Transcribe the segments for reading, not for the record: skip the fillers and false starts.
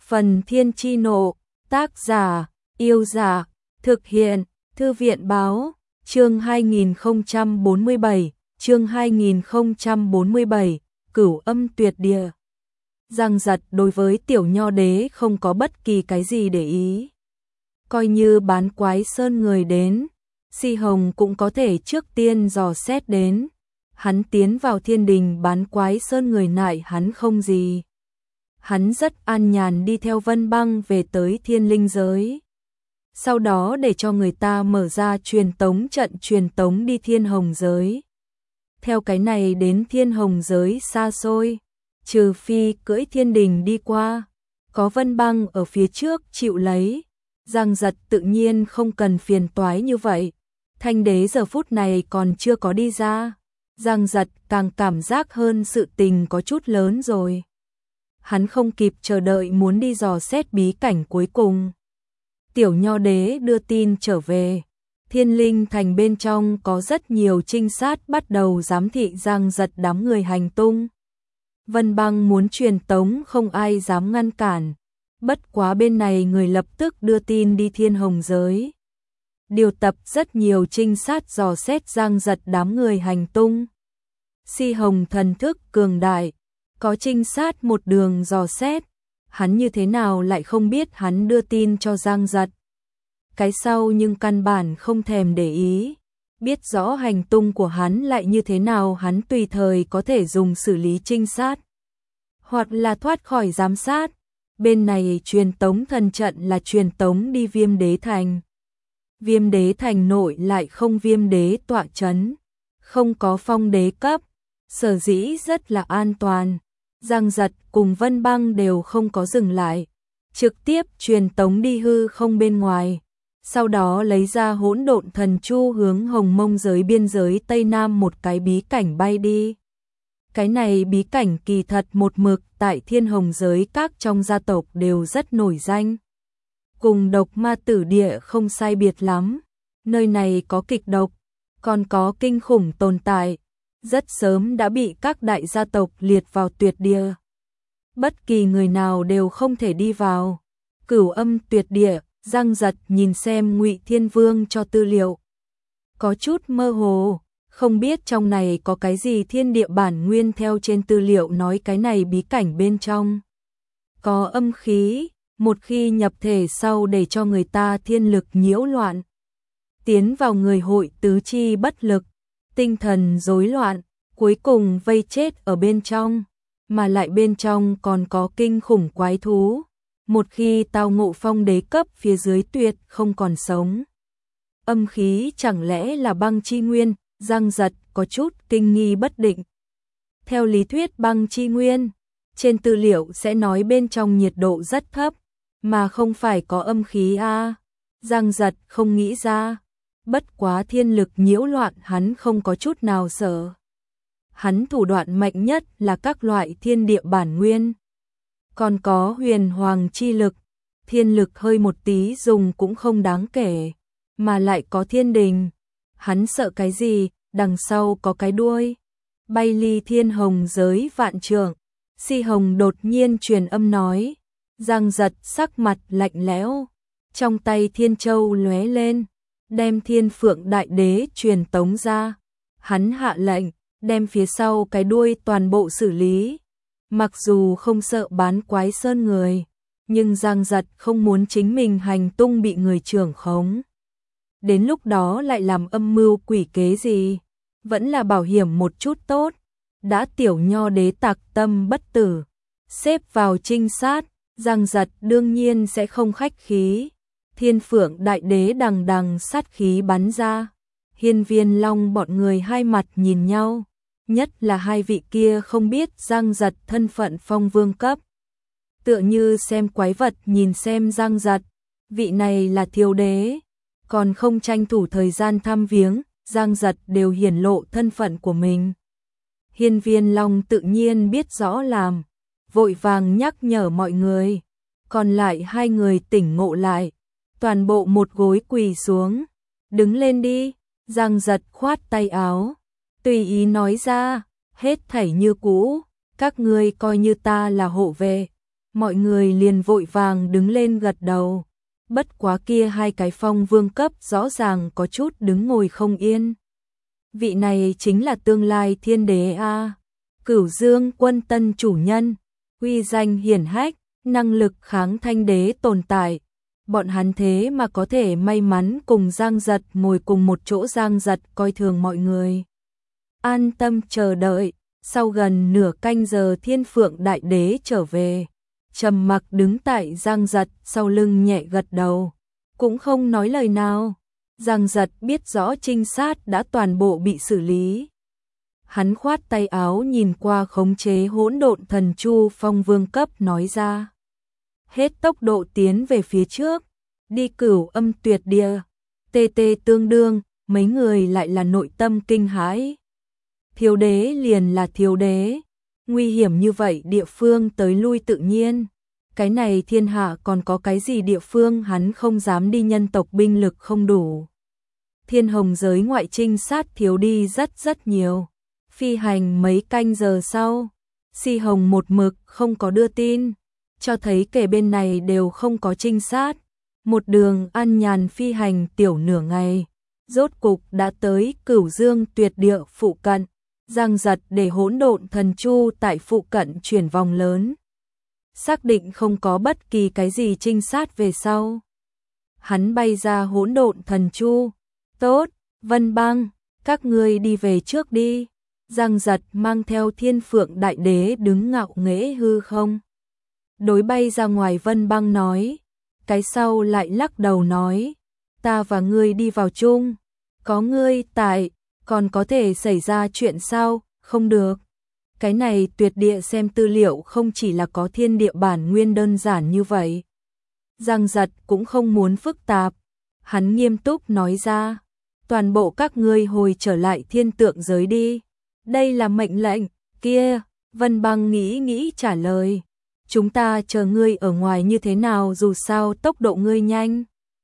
Phần Thiên Chi Nộ, tác giả, Yêu Giả, thực hiện, Thư viện Báo, chương 2047, Cửu Âm Tuyệt Địa. Giang Giật đối với Tiểu Nho Đế không có bất kỳ cái gì để ý. Coi như bán quái sơn người đến, Si Hồng cũng có thể trước tiên dò xét đến. Hắn tiến vào thiên đình bán quái sơn người nại hắn không gì. Hắn rất an nhàn đi theo Vân Băng về tới thiên linh giới. Sau đó để cho người ta mở ra truyền tống trận truyền tống đi thiên hồng giới. Theo cái này đến thiên hồng giới xa xôi, trừ phi cưỡi thiên đình đi qua, có Vân Băng ở phía trước chịu lấy. Giang Giật tự nhiên không cần phiền toái như vậy. Thanh đế giờ phút này còn chưa có đi ra. Giang Giật càng cảm giác hơn sự tình có chút lớn rồi. Hắn không kịp chờ đợi muốn đi dò xét bí cảnh cuối cùng. Tiểu Nho Đế đưa tin trở về. Thiên Linh Thành bên trong có rất nhiều trinh sát bắt đầu giám thị Giang Giật đám người hành tung. Vân Băng muốn truyền tống không ai dám ngăn cản. Bất quá bên này người lập tức đưa tin đi thiên hồng giới. Điều tập rất nhiều trinh sát dò xét Giang Giật đám người hành tung. Si Hồng thần thức cường đại, có trinh sát một đường dò xét, hắn như thế nào lại không biết hắn đưa tin cho Giang Giật. Cái sau nhưng căn bản không thèm để ý, biết rõ hành tung của hắn lại như thế nào hắn tùy thời có thể dùng xử lý trinh sát, hoặc là thoát khỏi giám sát. Bên này truyền tống thần trận là truyền tống đi Viêm Đế Thành. Viêm Đế Thành nội lại không Viêm Đế tọa chấn, không có phong đế cấp, sở dĩ rất là an toàn. Giang Giật cùng Vân Băng đều không có dừng lại, trực tiếp truyền tống đi hư không bên ngoài, sau đó lấy ra Hỗn Độn Thần Chu hướng Hồng Mông giới biên giới Tây Nam một cái bí cảnh bay đi. Cái này bí cảnh kỳ thật một mực tại thiên hồng giới các trong gia tộc đều rất nổi danh. Cùng Độc Ma Tử Địa không sai biệt lắm, nơi này có kịch độc, còn có kinh khủng tồn tại. Rất sớm đã bị các đại gia tộc liệt vào tuyệt địa. Bất kỳ người nào đều không thể đi vào. Cửu Âm Tuyệt Địa, Giang Giật nhìn xem Ngụy Thiên Vương cho tư liệu. Có chút mơ hồ, không biết trong này có cái gì thiên địa bản nguyên. Theo trên tư liệu nói cái này bí cảnh bên trong có âm khí, một khi nhập thể sau để cho người ta thiên lực nhiễu loạn. Tiến vào người hội tứ chi bất lực, tinh thần rối loạn, cuối cùng vây chết ở bên trong, mà lại bên trong còn có kinh khủng quái thú. Một khi tao ngộ phong đế cấp phía dưới tuyệt không còn sống. Âm khí chẳng lẽ là băng chi nguyên? Giang Giật có chút kinh nghi bất định. Theo lý thuyết băng chi nguyên, trên tư liệu sẽ nói bên trong nhiệt độ rất thấp, mà không phải có âm khí a. Giang Giật không nghĩ ra. Bất quá thiên lực nhiễu loạn hắn không có chút nào sợ. Hắn thủ đoạn mạnh nhất là các loại thiên địa bản nguyên. Còn có huyền hoàng chi lực, thiên lực hơi một tí dùng cũng không đáng kể, mà lại có thiên đình. Hắn sợ cái gì, đằng sau có cái đuôi. Bay ly thiên hồng giới vạn trượng, Si Hồng đột nhiên truyền âm nói. Giang Giật sắc mặt lạnh lẽo, trong tay thiên châu lóe lên, đem Thiên Phượng Đại Đế truyền tống ra. Hắn hạ lệnh, đem phía sau cái đuôi toàn bộ xử lý. Mặc dù không sợ bán quái sơn người, nhưng Giang Giật không muốn chính mình hành tung bị người trưởng khống. Đến lúc đó lại làm âm mưu quỷ kế gì, vẫn là bảo hiểm một chút tốt. Đã Tiểu Nho Đế tạc tâm bất tử, xếp vào trinh sát, Giang Giật đương nhiên sẽ không khách khí. Thiên Phượng Đại Đế đằng đằng sát khí bắn ra. Hiên Viên Long bọn người hai mặt nhìn nhau, nhất là hai vị kia không biết Giang Giật thân phận phong vương cấp. Tựa như xem quái vật nhìn xem Giang Giật, vị này là thiếu đế, còn không tranh thủ thời gian thăm viếng, Giang Giật đều hiển lộ thân phận của mình. Hiên Viên Long tự nhiên biết rõ làm, vội vàng nhắc nhở mọi người, còn lại hai người tỉnh ngộ lại. Toàn bộ một gối quỳ xuống, đứng lên đi. Giang Giật khoát tay áo, tùy ý nói ra, hết thảy như cũ, các ngươi coi như ta là hộ vệ, mọi người liền vội vàng đứng lên gật đầu. Bất quá kia hai cái phong vương cấp rõ ràng có chút đứng ngồi không yên. Vị này chính là tương lai thiên đế a, Cửu Dương quân tân chủ nhân, uy danh hiển hách, năng lực kháng thanh đế tồn tại. Bọn hắn thế mà có thể may mắn cùng Giang Giật ngồi cùng một chỗ. Giang Giật coi thường mọi người, an tâm chờ đợi. Sau gần nửa canh giờ Thiên Phượng Đại Đế trở về, trầm mặc đứng tại Giang Giật sau lưng nhẹ gật đầu, cũng không nói lời nào. Giang Giật biết rõ trinh sát đã toàn bộ bị xử lý. Hắn khoát tay áo nhìn qua khống chế hỗn độn thần chu phong vương cấp nói ra. Hết tốc độ tiến về phía trước, đi Cửu Âm Tuyệt Địa. TT tương đương, mấy người lại là nội tâm kinh hãi. Thiếu đế liền là thiếu đế, nguy hiểm như vậy địa phương tới lui tự nhiên. Cái này thiên hạ còn có cái gì địa phương hắn không dám đi, nhân tộc binh lực không đủ. Thiên Hồng giới ngoại trinh sát thiếu đi rất nhiều. Phi hành mấy canh giờ sau, Si Hồng một mực không có đưa tin, cho thấy kể bên này đều không có trinh sát. Một đường an nhàn phi hành tiểu nửa ngày, rốt cục đã tới Cửu Dương Tuyệt Địa phụ cận. Giang Giật để hỗn độn thần chu tại phụ cận chuyển vòng lớn, xác định không có bất kỳ cái gì trinh sát về sau. Hắn bay ra hỗn độn thần chu. Tốt, Vân Băng, các ngươi đi về trước đi. Giang Giật mang theo Thiên Phượng Đại Đế đứng ngạo nghễ hư không. Đối bay ra ngoài Vân Băng nói, cái sau lại lắc đầu nói, ta và ngươi đi vào chung, có ngươi tại, còn có thể xảy ra chuyện sao? Không được. Cái này tuyệt địa xem tư liệu không chỉ là có thiên địa bản nguyên đơn giản như vậy. Giang Giật cũng không muốn phức tạp. Hắn nghiêm túc nói ra, toàn bộ các ngươi hồi trở lại thiên tượng giới đi. Đây là mệnh lệnh. Kia, Vân Băng nghĩ trả lời, chúng ta chờ ngươi ở ngoài như thế nào, dù sao tốc độ ngươi nhanh.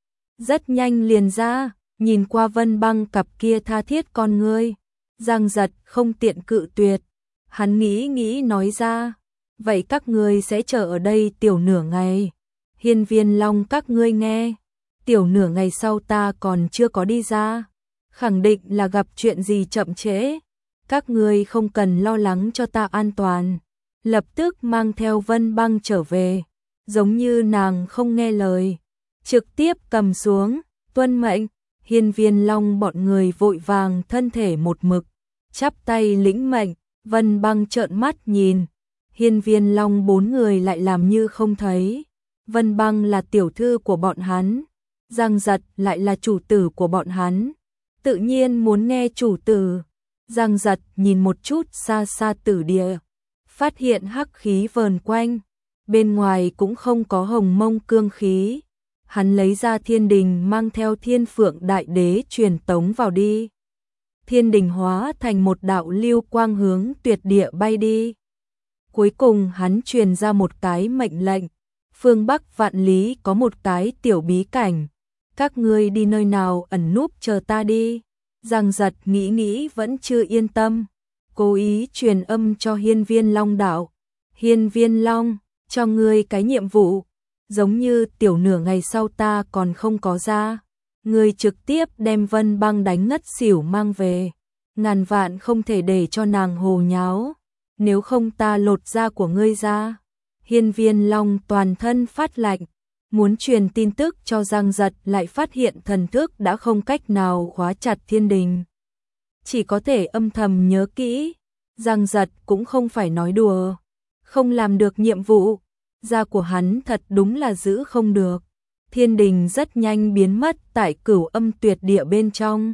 Rất nhanh liền ra. Nhìn qua Vân Băng cặp kia tha thiết con ngươi, Giang Giật không tiện cự tuyệt. Hắn nghĩ nói ra, vậy các ngươi sẽ chờ ở đây tiểu nửa ngày. Hiên Viên Long các ngươi nghe, tiểu nửa ngày sau ta còn chưa có đi ra, khẳng định là gặp chuyện gì chậm trễ. Các ngươi không cần lo lắng cho ta an toàn. Lập tức mang theo Vân Băng trở về, giống như nàng không nghe lời, trực tiếp cầm xuống, tuân mệnh. Hiên Viên Long bọn người vội vàng thân thể một mực, chắp tay lĩnh mệnh. Vân Băng trợn mắt nhìn, Hiên Viên Long bốn người lại làm như không thấy. Vân Băng là tiểu thư của bọn hắn, Giang Giật lại là chủ tử của bọn hắn, tự nhiên muốn nghe chủ tử. Giang Giật nhìn một chút xa xa tử địa, phát hiện hắc khí vờn quanh, bên ngoài cũng không có hồng mông cương khí. Hắn lấy ra thiên đình mang theo Thiên Phượng Đại Đế truyền tống vào đi. Thiên đình hóa thành một đạo lưu quang hướng tuyệt địa bay đi. Cuối cùng hắn truyền ra một cái mệnh lệnh, phương Bắc vạn lý có một cái tiểu bí cảnh, các ngươi đi nơi nào ẩn núp chờ ta đi. Giang Giật nghĩ vẫn chưa yên tâm, cố ý truyền âm cho Hiên Viên Long đạo, Hiên Viên Long, cho ngươi cái nhiệm vụ, giống như tiểu nửa ngày sau ta còn không có ra, ngươi trực tiếp đem Vân Băng đánh ngất xỉu mang về, ngàn vạn không thể để cho nàng hồ nháo, nếu không ta lột da của ngươi ra. Hiên Viên Long toàn thân phát lạnh, muốn truyền tin tức cho Giang Giật, lại phát hiện thần thức đã không cách nào khóa chặt thiên đình, chỉ có thể âm thầm nhớ kỹ. Giang Giật cũng không phải nói đùa, không làm được nhiệm vụ, da của hắn thật đúng là giữ không được. Thiên đình rất nhanh biến mất tại Cửu Âm Tuyệt Địa bên trong.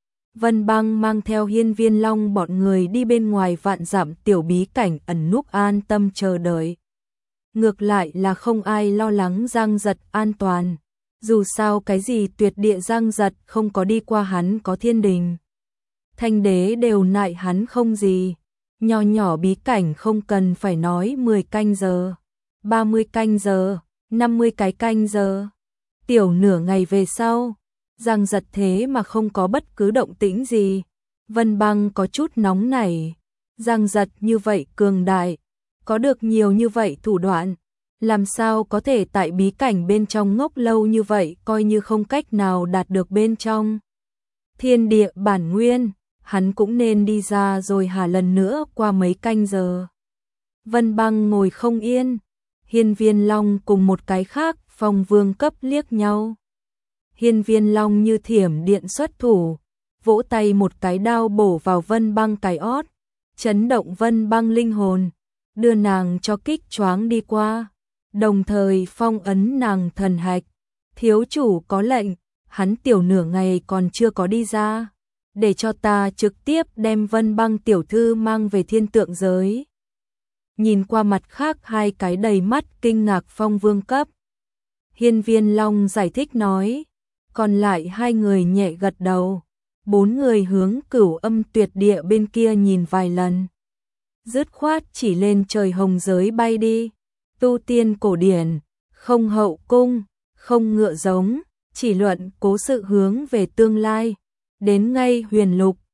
Vân Băng mang theo Hiên Viên Long bọn người đi bên ngoài vạn dặm tiểu bí cảnh ẩn núp an tâm chờ đợi. Ngược lại là không ai lo lắng Giang Giật an toàn, dù sao cái gì tuyệt địa Giang Giật không có đi qua, hắn có thiên đình, thanh đế đều nại hắn không gì. Nho nhỏ bí cảnh không cần phải nói 10 canh giờ, 30 canh giờ, 50 cái canh giờ. Tiểu nửa ngày về sau, Giang Giật thế mà không có bất cứ động tĩnh gì. Vân Băng có chút nóng nảy, Giang Giật như vậy cường đại, có được nhiều như vậy thủ đoạn, Làm sao có thể tại bí cảnh bên trong ngốc lâu như vậy, coi như không cách nào đạt được bên trong thiên địa bản nguyên, hắn cũng nên đi ra rồi hả? Lần nữa qua mấy canh giờ. Vân Băng ngồi không yên, Hiên Viên Long cùng một cái khác phong vương cấp liếc nhau. Hiên Viên Long như thiểm điện xuất thủ, vỗ tay một cái đao bổ vào Vân Băng cái ót, chấn động Vân Băng linh hồn, đưa nàng cho kích choáng đi qua, đồng thời phong ấn nàng thần hạch. Thiếu chủ có lệnh, hắn tiểu nửa ngày còn chưa có đi ra, để cho ta trực tiếp đem Vân Băng tiểu thư mang về thiên tượng giới. Nhìn qua mặt khác hai cái đầy mắt kinh ngạc phong vương cấp, Hiên Viên Long giải thích nói, còn lại hai người nhẹ gật đầu. Bốn người hướng Cửu Âm Tuyệt Địa bên kia nhìn vài lần, dứt khoát chỉ lên trời hồng giới bay đi. Tu tiên cổ điển, không hậu cung, không ngựa giống, chỉ luận cố sự hướng về tương lai. Đến ngay huyền lục,